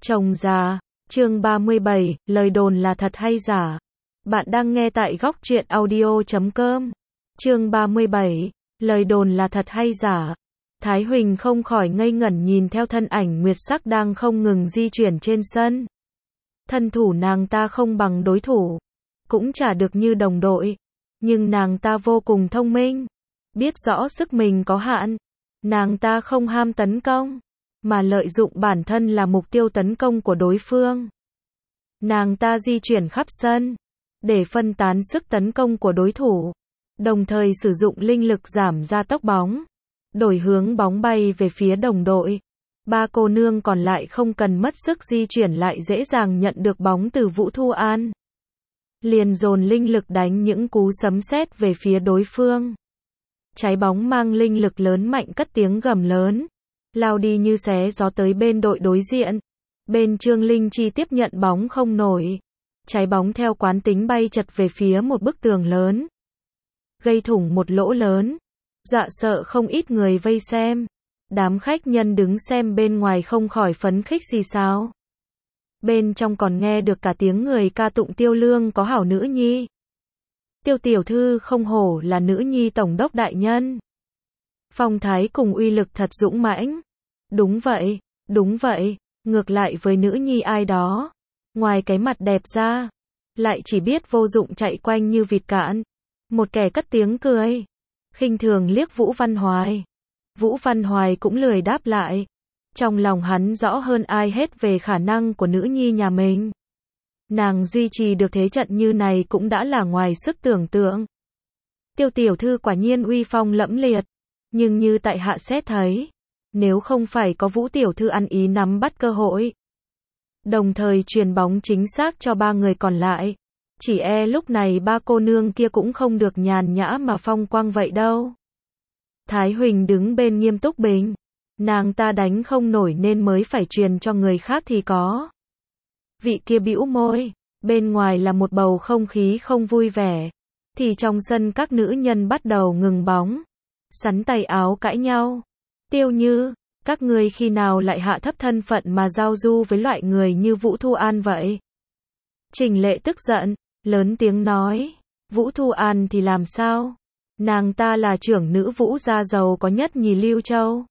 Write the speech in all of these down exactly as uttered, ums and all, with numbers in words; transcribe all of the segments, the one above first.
Chồng già, chương ba mươi bảy, lời đồn là thật hay giả. Bạn đang nghe tại góc truyện audio chấm com. Chương ba mươi bảy, lời đồn là thật hay giả. Thái Huỳnh không khỏi ngây ngẩn nhìn theo thân ảnh nguyệt sắc đang không ngừng di chuyển trên sân. Thân thủ nàng ta không bằng đối thủ, cũng chả được như đồng đội, nhưng nàng ta vô cùng thông minh, biết rõ sức mình có hạn. Nàng ta không ham tấn công, mà lợi dụng bản thân là mục tiêu tấn công của đối phương. Nàng ta di chuyển khắp sân, để phân tán sức tấn công của đối thủ, đồng thời sử dụng linh lực giảm gia tốc bóng, đổi hướng bóng bay về phía đồng đội. Ba cô nương còn lại không cần mất sức di chuyển lại dễ dàng nhận được bóng từ Vũ Thu An. Liền dồn linh lực đánh những cú sấm sét về phía đối phương. Trái bóng mang linh lực lớn mạnh cất tiếng gầm lớn, lao đi như xé gió tới bên đội đối diện. Bên Trương Linh Chi tiếp nhận bóng không nổi. Trái bóng theo quán tính bay chật về phía một bức tường lớn, gây thủng một lỗ lớn, dọa sợ không ít người vây xem. Đám khách nhân đứng xem bên ngoài không khỏi phấn khích xì xào. Bên trong còn nghe được cả tiếng người ca tụng Tiêu Lương có hảo nữ nhi. Tiêu tiểu thư không hổ là nữ nhi tổng đốc đại nhân. Phong thái cùng uy lực thật dũng mãnh. Đúng vậy, đúng vậy, ngược lại với nữ nhi ai đó, ngoài cái mặt đẹp ra, lại chỉ biết vô dụng chạy quanh như vịt cạn. Một kẻ cất tiếng cười, khinh thường liếc Vũ Văn Hoài. Vũ Văn Hoài cũng lười đáp lại. Trong lòng hắn rõ hơn ai hết về khả năng của nữ nhi nhà mình. Nàng duy trì được thế trận như này cũng đã là ngoài sức tưởng tượng. Tiêu tiểu thư quả nhiên uy phong lẫm liệt, nhưng như tại hạ xét thấy, nếu không phải có Vũ tiểu thư ăn ý nắm bắt cơ hội, đồng thời truyền bóng chính xác cho ba người còn lại, chỉ e lúc này ba cô nương kia cũng không được nhàn nhã mà phong quang vậy đâu. Thái Huỳnh đứng bên nghiêm túc bình, nàng ta đánh không nổi nên mới phải truyền cho người khác thì có. Vị kia bĩu môi, bên ngoài là một bầu không khí không vui vẻ, thì trong sân các nữ nhân bắt đầu ngừng bóng, sắn tay áo cãi nhau. Tiêu Như, các ngươi khi nào lại hạ thấp thân phận mà giao du với loại người như Vũ Thu An vậy? Trình Lệ tức giận, lớn tiếng nói, Vũ Thu An thì làm sao? Nàng ta là trưởng nữ Vũ gia giàu có nhất nhì Lưu Châu.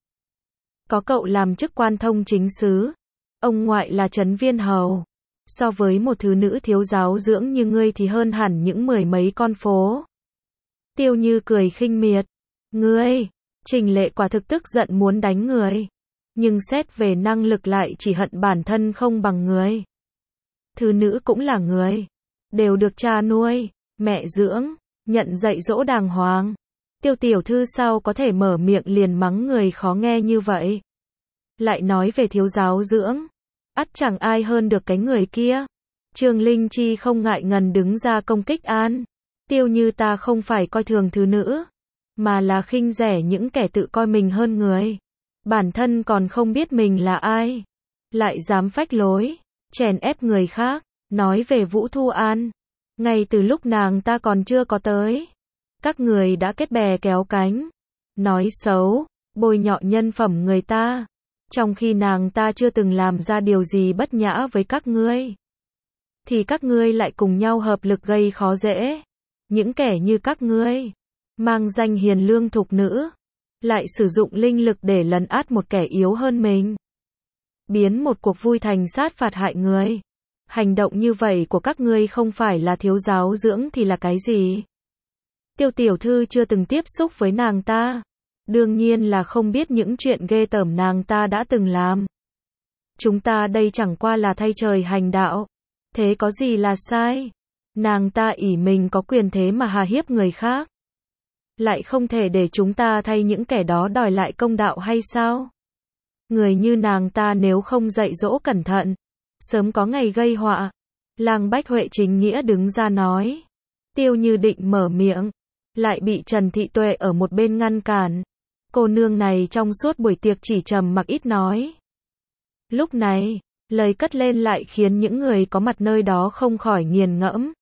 Có cậu làm chức quan thông chính sứ, ông ngoại là trấn viên hầu. So với một thứ nữ thiếu giáo dưỡng như ngươi thì hơn hẳn những mười mấy con phố. Tiêu Như cười khinh miệt. Ngươi, Trình Lệ quả thực tức giận muốn đánh người. Nhưng xét về năng lực lại chỉ hận bản thân không bằng người. Thứ nữ cũng là người, đều được cha nuôi, mẹ dưỡng, nhận dạy dỗ đàng hoàng. Tiêu tiểu thư sao có thể mở miệng liền mắng người khó nghe như vậy? Lại nói về thiếu giáo dưỡng, ắt chẳng ai hơn được cái người kia. Trương Linh Chi không ngại ngần đứng ra công kích An. Tiêu Như ta không phải coi thường thứ nữ, mà là khinh rẻ những kẻ tự coi mình hơn người. Bản thân còn không biết mình là ai, lại dám phách lối, chèn ép người khác. Nói về Vũ Thu An, ngay từ lúc nàng ta còn chưa có tới, các người đã kết bè kéo cánh, nói xấu, bôi nhọ nhân phẩm người ta, trong khi nàng ta chưa từng làm ra điều gì bất nhã với các ngươi, thì các ngươi lại cùng nhau hợp lực gây khó dễ. Những kẻ như các ngươi, mang danh hiền lương thục nữ, lại sử dụng linh lực để lấn át một kẻ yếu hơn mình, biến một cuộc vui thành sát phạt hại người. Hành động như vậy của các ngươi không phải là thiếu giáo dưỡng thì là cái gì? Tiêu tiểu thư chưa từng tiếp xúc với nàng ta, đương nhiên là không biết những chuyện ghê tởm nàng ta đã từng làm. Chúng ta đây chẳng qua là thay trời hành đạo, thế có gì là sai? Nàng ta ỷ mình có quyền thế mà hà hiếp người khác, lại không thể để chúng ta thay những kẻ đó đòi lại công đạo hay sao? Người như nàng ta nếu không dạy dỗ cẩn thận, sớm có ngày gây họa. Lang Bách Huệ chính nghĩa đứng ra nói. Tiêu Như định mở miệng, lại bị Trần Thị Tuệ ở một bên ngăn cản. Cô nương này trong suốt buổi tiệc chỉ trầm mặc ít nói. Lúc này, lời cất lên lại khiến những người có mặt nơi đó không khỏi nghiền ngẫm.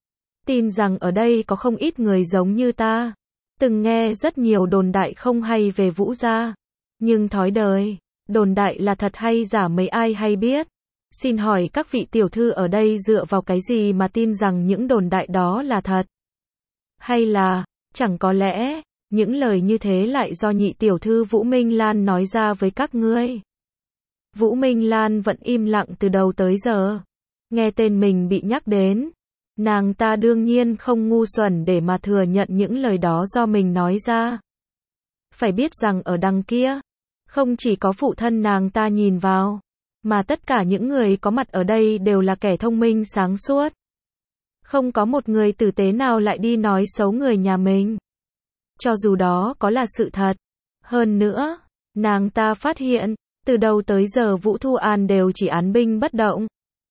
Tin rằng ở đây có không ít người giống như ta, từng nghe rất nhiều đồn đại không hay về Vũ gia, nhưng thói đời, đồn đại là thật hay giả mấy ai hay biết. Xin hỏi các vị tiểu thư ở đây dựa vào cái gì mà tin rằng những đồn đại đó là thật? Hay là, chẳng có lẽ, những lời như thế lại do nhị tiểu thư Vũ Minh Lan nói ra với các ngươi? Vũ Minh Lan vẫn im lặng từ đầu tới giờ. Nghe tên mình bị nhắc đến, nàng ta đương nhiên không ngu xuẩn để mà thừa nhận những lời đó do mình nói ra. Phải biết rằng ở đằng kia, không chỉ có phụ thân nàng ta nhìn vào, mà tất cả những người có mặt ở đây đều là kẻ thông minh sáng suốt. Không có một người tử tế nào lại đi nói xấu người nhà mình. Cho dù đó có là sự thật. Hơn nữa, nàng ta phát hiện, từ đầu tới giờ Vũ Thu An đều chỉ án binh bất động.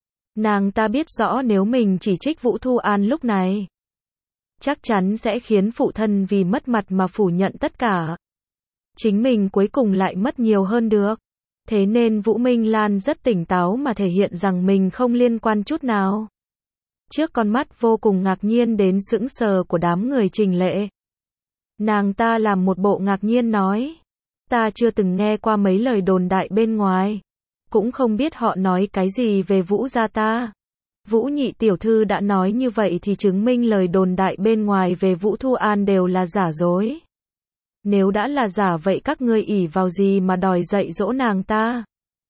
Nàng ta biết rõ nếu mình chỉ trích Vũ Thu An lúc này, chắc chắn sẽ khiến phụ thân vì mất mặt mà phủ nhận tất cả. Chính mình cuối cùng lại mất nhiều hơn được. Thế nên Vũ Minh Lan rất tỉnh táo mà thể hiện rằng mình không liên quan chút nào. Trước con mắt vô cùng ngạc nhiên đến sững sờ của đám người Trình Lệ, nàng ta làm một bộ ngạc nhiên nói, ta chưa từng nghe qua mấy lời đồn đại bên ngoài, cũng không biết họ nói cái gì về Vũ gia ta. Vũ nhị tiểu thư đã nói như vậy thì chứng minh lời đồn đại bên ngoài về Vũ Thu An đều là giả dối. Nếu đã là giả vậy các ngươi ỷ vào gì mà đòi dạy dỗ nàng ta?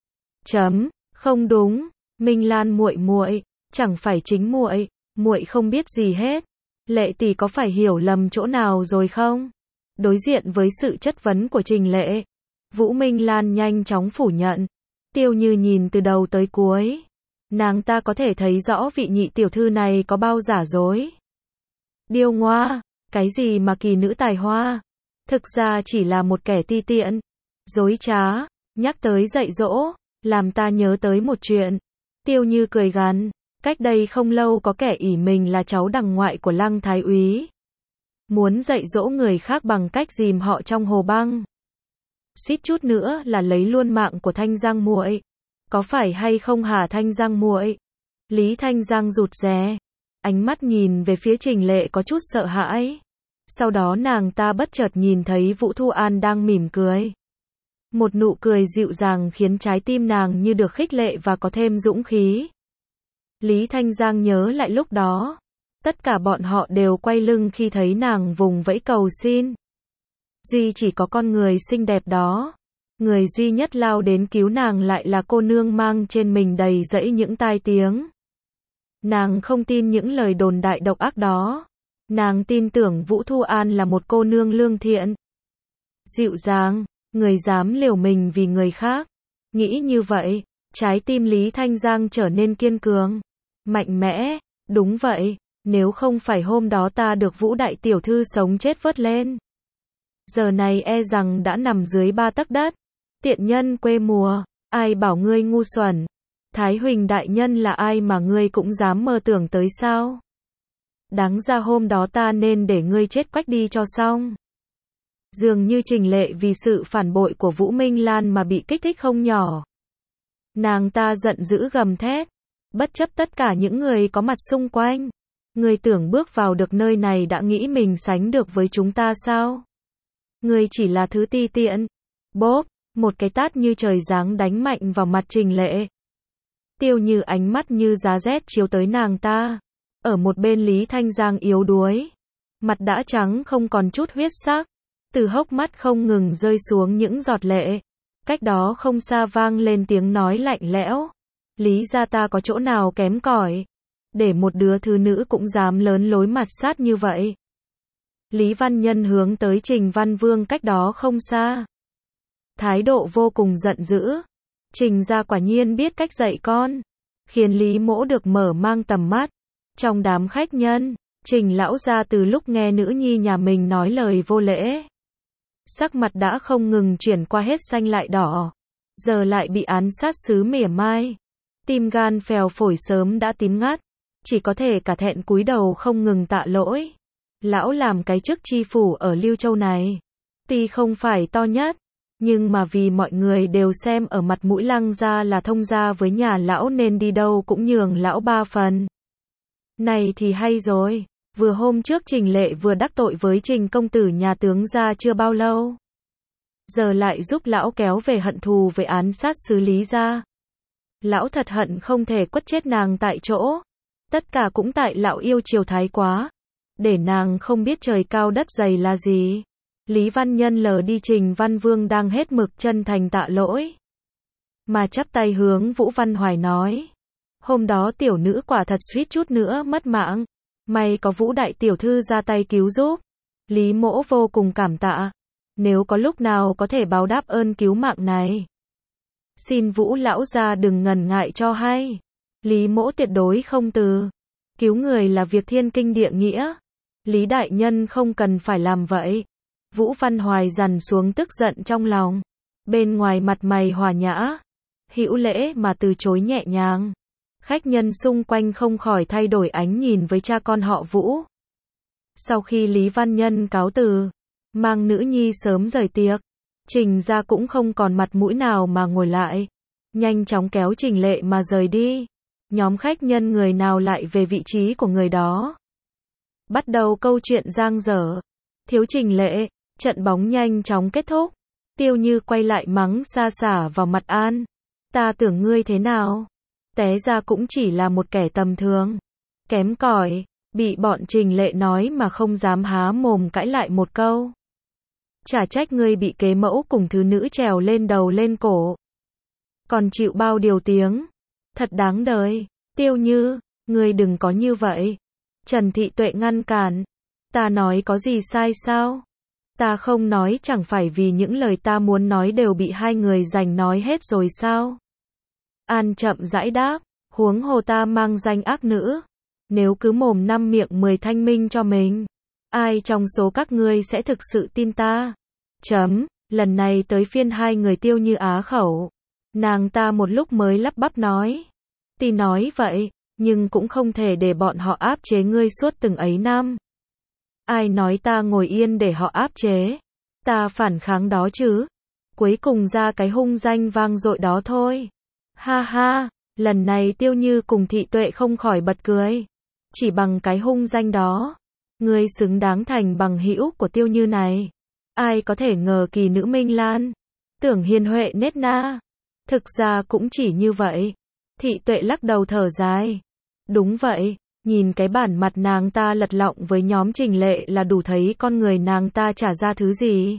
Chấm, không đúng, Minh Lan muội muội, chẳng phải chính muội, muội không biết gì hết. Lệ tỷ có phải hiểu lầm chỗ nào rồi không? Đối diện với sự chất vấn của Trình Lệ, Vũ Minh Lan nhanh chóng phủ nhận. Tiêu Như nhìn từ đầu tới cuối, nàng ta có thể thấy rõ vị nhị tiểu thư này có bao giả dối. Điêu ngoa, cái gì mà kỳ nữ tài hoa, thực ra chỉ là một kẻ ti tiện, dối trá. Nhắc tới dạy dỗ, làm ta nhớ tới một chuyện. Tiêu Như cười gằn, cách đây không lâu có kẻ ỷ mình là cháu đằng ngoại của Lăng Thái úy, muốn dạy dỗ người khác bằng cách dìm họ trong hồ băng. Suýt chút nữa là lấy luôn mạng của Thanh Giang muội. Có phải hay không hả Thanh Giang muội? Lý Thanh Giang rụt rè, ánh mắt nhìn về phía Trình Lệ có chút sợ hãi. Sau đó nàng ta bất chợt nhìn thấy Vũ Thu An đang mỉm cười. Một nụ cười dịu dàng khiến trái tim nàng như được khích lệ và có thêm dũng khí. Lý Thanh Giang nhớ lại lúc đó, tất cả bọn họ đều quay lưng khi thấy nàng vùng vẫy cầu xin. Duy chỉ có con người xinh đẹp đó, người duy nhất lao đến cứu nàng lại là cô nương mang trên mình đầy dẫy những tai tiếng. Nàng không tin những lời đồn đại độc ác đó. Nàng tin tưởng Vũ Thu An là một cô nương lương thiện, dịu dàng, người dám liều mình vì người khác. Nghĩ như vậy, trái tim Lý Thanh Giang trở nên kiên cường, mạnh mẽ. Đúng vậy, nếu không phải hôm đó ta được Vũ đại tiểu thư sống chết vớt lên, giờ này e rằng đã nằm dưới ba tấc đất. Tiện nhân quê mùa, ai bảo ngươi ngu xuẩn? Thái Huỳnh đại nhân là ai mà ngươi cũng dám mơ tưởng tới sao? Đáng ra hôm đó ta nên để ngươi chết quách đi cho xong. Dường như Trình Lệ vì sự phản bội của Vũ Minh Lan mà bị kích thích không nhỏ. Nàng ta giận dữ gầm thét, bất chấp tất cả những người có mặt xung quanh. Ngươi tưởng bước vào được nơi này đã nghĩ mình sánh được với chúng ta sao? Ngươi chỉ là thứ ti tiện. Bốp, một cái tát như trời giáng đánh mạnh vào mặt Trình Lệ. Tiêu Như ánh mắt như giá rét chiếu tới nàng ta. Ở một bên Lý Thanh Giang yếu đuối, mặt đã trắng không còn chút huyết sắc, từ hốc mắt không ngừng rơi xuống những giọt lệ. Cách đó không xa vang lên tiếng nói lạnh lẽo. Lý gia ta có chỗ nào kém cỏi, để một đứa thứ nữ cũng dám lớn lối mặt sát như vậy. Lý Văn Nhân hướng tới Trình Văn Vương cách đó không xa, thái độ vô cùng giận dữ. Trình gia quả nhiên biết cách dạy con, khiến Lý Mỗ được mở mang tầm mắt. Trong đám khách nhân, Trình lão gia từ lúc nghe nữ nhi nhà mình nói lời vô lễ, sắc mặt đã không ngừng chuyển qua hết xanh lại đỏ, giờ lại bị án sát sứ mỉa mai, tim gan phèo phổi sớm đã tím ngắt, chỉ có thể cả thẹn cúi đầu không ngừng tạ lỗi. Lão làm cái chức tri phủ ở Lưu Châu này, tuy không phải to nhất, nhưng mà vì mọi người đều xem ở mặt mũi Lăng gia là thông gia với nhà lão nên đi đâu cũng nhường lão ba phần. Này thì hay rồi, vừa hôm trước Trình Lệ vừa đắc tội với Trình công tử nhà tướng gia chưa bao lâu, giờ lại giúp lão kéo về hận thù với án sát sứ Lý gia. Lão thật hận không thể quất chết nàng tại chỗ. Tất cả cũng tại lão yêu chiều thái quá. Để nàng không biết trời cao đất dày là gì. Lý Văn Nhân lờ đi Trình Văn Vương đang hết mực chân thành tạ lỗi. Mà chắp tay hướng Vũ Văn Hoài nói. Hôm đó tiểu nữ quả thật suýt chút nữa mất mạng. May có Vũ đại tiểu thư ra tay cứu giúp. Lý mỗ vô cùng cảm tạ. Nếu có lúc nào có thể báo đáp ơn cứu mạng này. Xin Vũ lão gia đừng ngần ngại cho hay. Lý mỗ tuyệt đối không từ. Cứu người là việc thiên kinh địa nghĩa. Lý đại nhân không cần phải làm vậy. Vũ Văn Hoài dằn xuống tức giận trong lòng. Bên ngoài mặt mày hòa nhã. Hữu lễ mà từ chối nhẹ nhàng. Khách nhân xung quanh không khỏi thay đổi ánh nhìn với cha con họ Vũ. Sau khi Lý Văn Nhân cáo từ, mang nữ nhi sớm rời tiệc, Trình gia cũng không còn mặt mũi nào mà ngồi lại. Nhanh chóng kéo Trình Lệ mà rời đi. Nhóm khách nhân người nào lại về vị trí của người đó. Bắt đầu câu chuyện giang dở. Thiếu Trình Lệ, trận bóng nhanh chóng kết thúc. Tiêu Như quay lại mắng xa xả vào mặt An. Ta tưởng ngươi thế nào? Té ra cũng chỉ là một kẻ tầm thường. Kém cỏi, bị bọn Trình Lệ nói mà không dám há mồm cãi lại một câu. Chả trách ngươi bị kế mẫu cùng thứ nữ trèo lên đầu lên cổ. Còn chịu bao điều tiếng. Thật đáng đời. Tiêu Như, ngươi đừng có như vậy. Trần Thị Tuệ ngăn cản. Ta nói có gì sai sao? Ta không nói chẳng phải vì những lời ta muốn nói đều bị hai người giành nói hết rồi sao? An chậm rãi đáp, huống hồ ta mang danh ác nữ. Nếu cứ mồm năm miệng mười thanh minh cho mình, ai trong số các ngươi sẽ thực sự tin ta? Chấm, lần này tới phiên hai người Tiêu Như á khẩu. Nàng ta một lúc mới lắp bắp nói. Tuy nói vậy, nhưng cũng không thể để bọn họ áp chế ngươi suốt từng ấy năm. Ai nói ta ngồi yên để họ áp chế? Ta phản kháng đó chứ. Cuối cùng ra cái hung danh vang dội đó thôi. Ha ha, lần này Tiêu Như cùng Thị Tuệ không khỏi bật cười. Chỉ bằng cái hung danh đó, ngươi xứng đáng thành bằng hữu của Tiêu Như này. Ai có thể ngờ kỳ nữ Minh Lan, tưởng hiền huệ nết na. Thực ra cũng chỉ như vậy. Thị Tuệ lắc đầu thở dài. Đúng vậy, nhìn cái bản mặt nàng ta lật lọng với nhóm Trình Lệ là đủ thấy con người nàng ta trả ra thứ gì.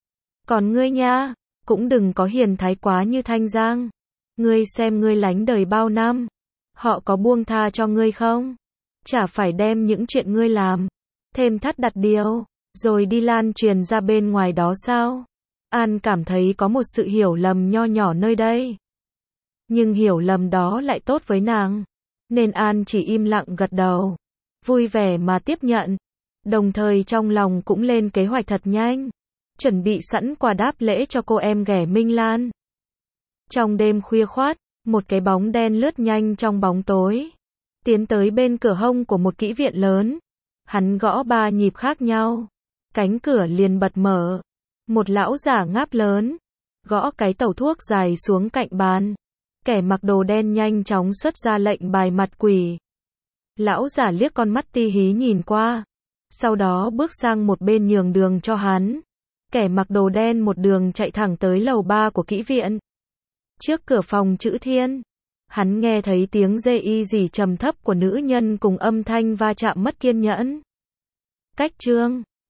Còn ngươi nha, cũng đừng có hiền thái quá như Thanh Giang. Ngươi xem ngươi lánh đời bao năm, họ có buông tha cho ngươi không? Chả phải đem những chuyện ngươi làm, thêm thắt đặt điều, rồi đi lan truyền ra bên ngoài đó sao? An cảm thấy có một sự hiểu lầm nho nhỏ nơi đây. Nhưng hiểu lầm đó lại tốt với nàng. Nên An chỉ im lặng gật đầu. Vui vẻ mà tiếp nhận. Đồng thời trong lòng cũng lên kế hoạch thật nhanh. Chuẩn bị sẵn quà đáp lễ cho cô em ghẻ Minh Lan. Trong đêm khuya khoát, một cái bóng đen lướt nhanh trong bóng tối. Tiến tới bên cửa hông của một kỹ viện lớn. Hắn gõ ba nhịp khác nhau. Cánh cửa liền bật mở. Một lão giả ngáp lớn. Gõ cái tẩu thuốc dài xuống cạnh bàn. Kẻ mặc đồ đen nhanh chóng xuất ra lệnh bài mặt quỷ. Lão giả liếc con mắt ti hí nhìn qua. Sau đó bước sang một bên nhường đường cho hắn. Kẻ mặc đồ đen một đường chạy thẳng tới lầu ba của kỹ viện. Trước cửa phòng chữ thiên, hắn nghe thấy tiếng dê y dì trầm thấp của nữ nhân cùng âm thanh va chạm mất kiên nhẫn. Cách chương